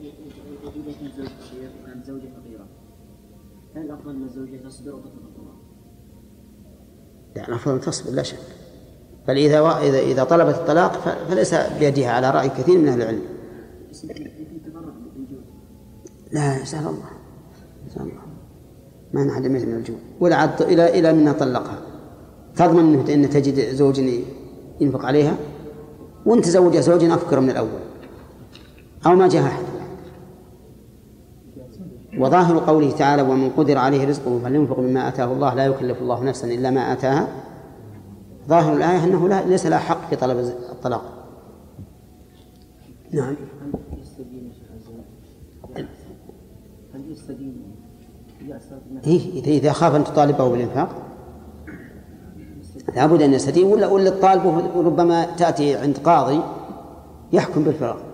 إذا كان زوج شيخ وكانت زوجة فقيرة، هل الأفضل أن الزوجة تصبر وتترك الله؟ لا، الأفضل أن تصبر لا شك، بل إذا طلبت الطلاق فليس بيدها على رأي كثير من أهل العلم. لا، سهل الله، سهل الله، ما نعلم من الجوع ولا عد إلى من طلقها، تضمن أن تجد زوج ينفق عليها وأنت تزوج زوج أفكر من الأول أو ما جاء أحد. وظاهر قوله تعالى ومن قدر عليه رزقه فلينفق مما آتاه الله لا يكلف الله نفسا إلا ما آتاها، ظاهر الآية أنه ليس له حق في طلب الطلاق. نعم. إذا خاف أن تطالبه بالإنفاق لابد أن يستدين، ولا تطالبه ربما تأتي عند قاضي يحكم بالفراغ.